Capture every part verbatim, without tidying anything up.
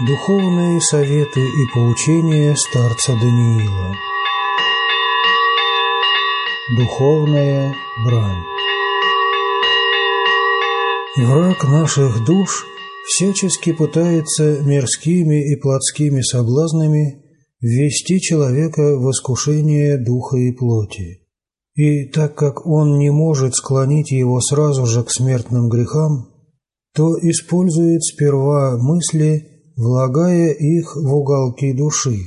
Духовные советы и поучения старца Даниила. Духовная брань. Враг наших душ всячески пытается мирскими и плотскими соблазнами ввести человека в искушение духа и плоти. И так как он не может склонить его сразу же к смертным грехам, то использует сперва мысли, влагая их в уголки души,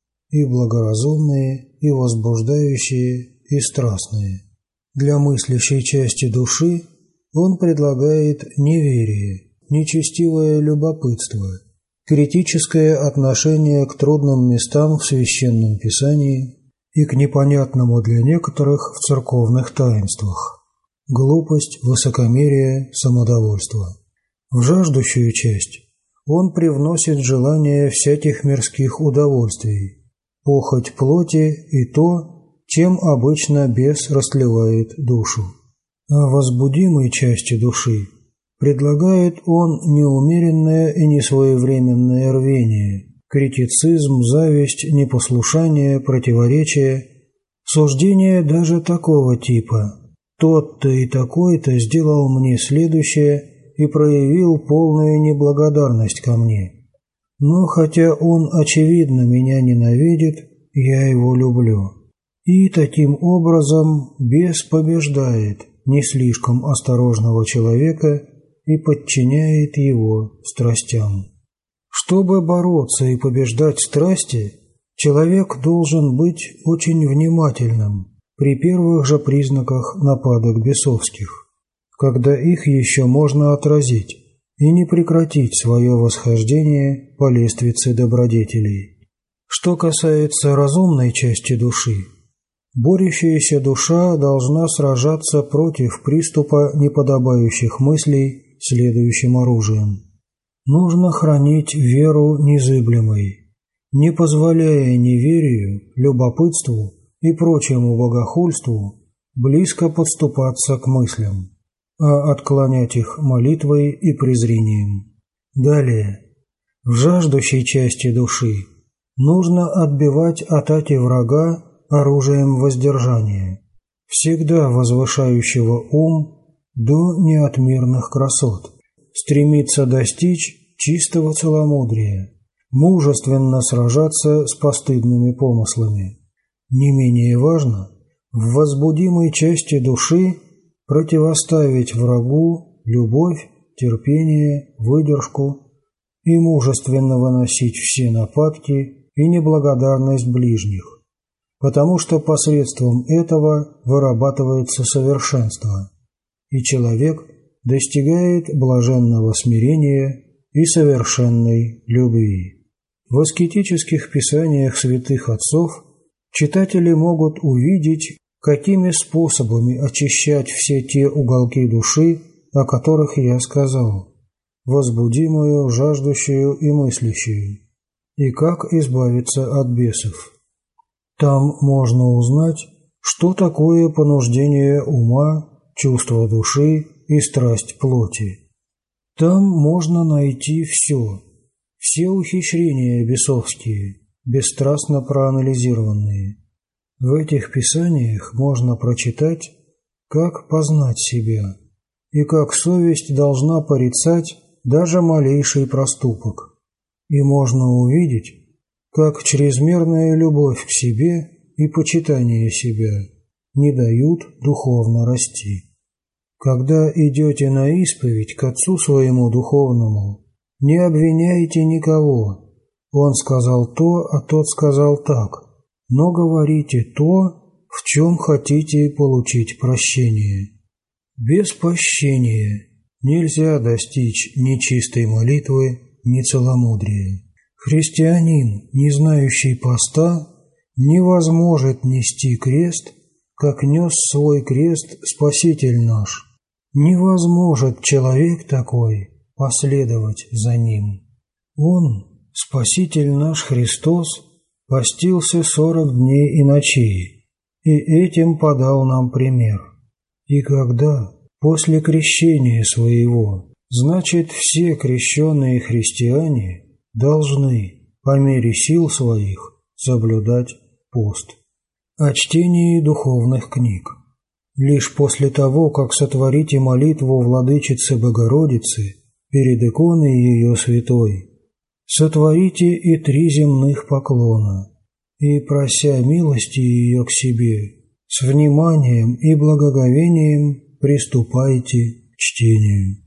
и благоразумные, и возбуждающие, и страстные. Для мыслящей части души он предлагает неверие, нечестивое любопытство, критическое отношение к трудным местам в Священном Писании и к непонятному для некоторых в церковных таинствах, глупость, высокомерие, самодовольство. В жаждущую часть он привносит желание всяких мирских удовольствий, похоть плоти и то, чем обычно бес растлевает душу. А возбудимой части души предлагает он неумеренное и несвоевременное рвение, критицизм, зависть, непослушание, противоречие, суждение даже такого типа: «Тот-то и такой-то сделал мне следующее и проявил полную неблагодарность ко мне. Но хотя он очевидно меня ненавидит, я его люблю». И таким образом бес побеждает не слишком осторожного человека и подчиняет его страстям. Чтобы бороться и побеждать страсти, человек должен быть очень внимательным при первых же признаках нападок бесовских, когда их еще можно отразить и не прекратить свое восхождение по лестнице добродетелей. Что касается разумной части души, борющаяся душа должна сражаться против приступа неподобающих мыслей следующим оружием. Нужно хранить веру незыблемой, не позволяя неверию, любопытству и прочему богохульству близко подступаться к мыслям, а отклонять их молитвой и презрением. Далее, в жаждущей части души нужно отбивать атаки врага оружием воздержания, всегда возвышающего ум до неотмерных красот, стремиться достичь чистого целомудрия, мужественно сражаться с постыдными помыслами. Не менее важно в возбудимой части души противоставить врагу любовь, терпение, выдержку и мужественно выносить все нападки и неблагодарность ближних, потому что посредством этого вырабатывается совершенство, и человек достигает блаженного смирения и совершенной любви. В аскетических писаниях святых отцов читатели могут увидеть, какими способами очищать все те уголки души, о которых я сказал, возбудимую, жаждущую и мыслящую, и как избавиться от бесов. Там можно узнать, что такое понуждение ума, чувство души и страсть плоти. Там можно найти все, все ухищрения бесовские, бесстрастно проанализированные. В этих писаниях можно прочитать, как познать себя, и как совесть должна порицать даже малейший проступок. И можно увидеть, как чрезмерная любовь к себе и почитание себя не дают духовно расти. Когда идете на исповедь к отцу своему духовному, не обвиняйте никого. Он сказал то, а тот сказал так, но говорите то, в чем хотите получить прощение. Без прощения нельзя достичь ни чистой молитвы, ни целомудрия. Христианин, не знающий поста, не возможет нести крест, как нес свой крест Спаситель наш. Не возможет человек такой последовать за ним. Он, Спаситель наш Христос, постился сорок дней и ночей, и этим подал нам пример. И когда, после крещения своего, значит, все крещенные христиане должны по мере сил своих соблюдать пост. О чтении духовных книг. Лишь после того, как сотворите молитву Владычице Богородицы перед иконой ее святой, сотворите и три земных поклона, и, прося милости ее к себе, с вниманием и благоговением приступайте к чтению.